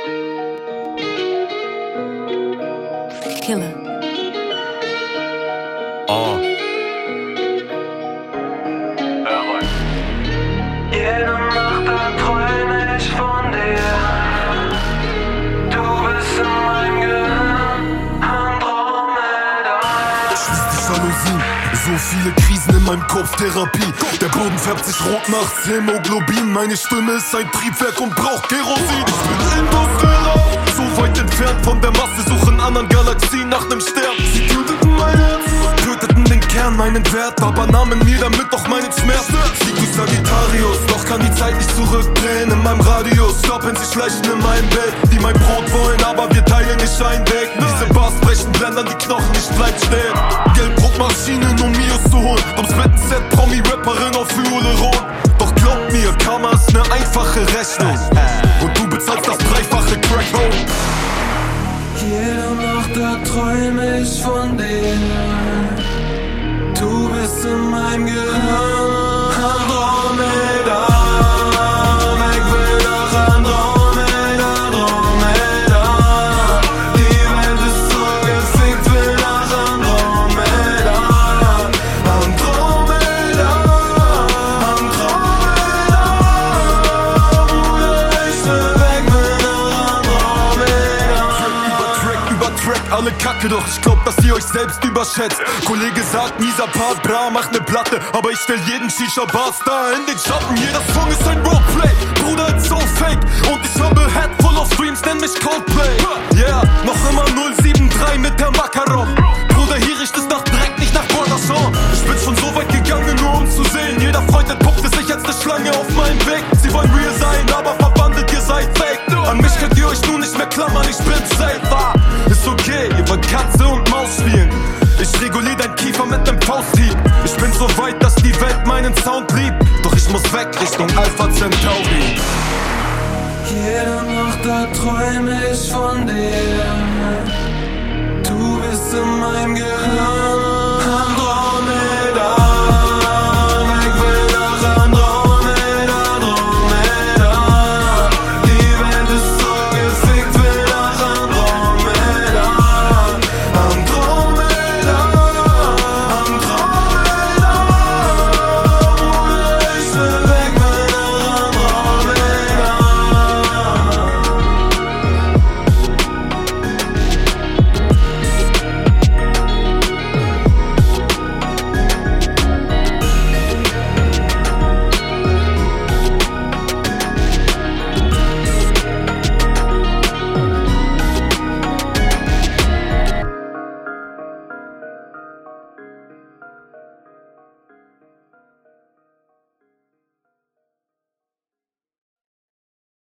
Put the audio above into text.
Killer. Jede Nacht da träume ich von dir. Du bist in meinem Gehirn, Andromeda. Schließ die Jalousien, so viele Krisen in meinem Kopf, Therapie. Der Boden färbt sich rot nachts, Hämoglobin. Meine Stimme ist ein Triebwerk und braucht Kerosin. Ich bin industriell, so weit entfernt von der Masse, suche in anderen Galaxien nach nem Stern. Sie töteten mein Herz, töteten den Kern, meinen Wert, aber nahmen mir damit doch meinen Schmerz. Sieg du Sagittarius, doch kann die Zeit nicht zurückdrehen. In meinem Radius stoppen sie schleichen in meinem Bett, die mein Brot wollen, aber wir teilen nicht ein Deck. Diese Bars brechen Blendern die Knochen, ich bleib stehen. Gelddruckmaschinen, um Mios zu holen. Ums Bettenset, Promi-Rapperin auf Hyaluron. Doch glaub mir, Karma ist ne einfache Rechnung. Und du bezahlst das dreifache Crack-Home. Jede Nacht da träume ich von dir. Du bist in meinem Gehirn, Andromeda. Ich will nach Andromeda, Andromeda. Die Welt ist so gefickt, will nach Andromeda. Andromeda, Andromeda. Bruder, ich will weg, will nach Andromeda. Über Track, alle Kacke, doch ich glaub, dass ihr euch selbst überschätzt. Kollege sagt, mieser Part, bra, mach ne Platte, aber ich stell jeden Shisha-Bar-Star in den Schatten. Jeder Song ist ein Roleplay, Bruder, it's so fake. Und ich habe Head full of Streams, nenn mich Coldplay. Yeah, noch immer 073 mit der Macaron. Bruder, hier riecht es nach Dreck, nicht nach Borderson. Ich bin schon so weit gegangen, nur um zu sehen. Jeder Freund entpuppte sich als ne Schlange auf meinem Weg. Sie wollen real sein, aber verwandelt, ihr seid fake. An mich könnt ihr euch nun nicht mehr klammern, ich bin safe. Ist okay, ihr wollt Katze und Maus spielen. Ich regulier dein Kiefer mit nem Fausthieb. Ich bin so weit, dass die Welt meinen Sound liebt. Doch ich muss weg Richtung Alpha Centauri. Jede Nacht da träume ich von dir. Du bist in meinem Gehirn.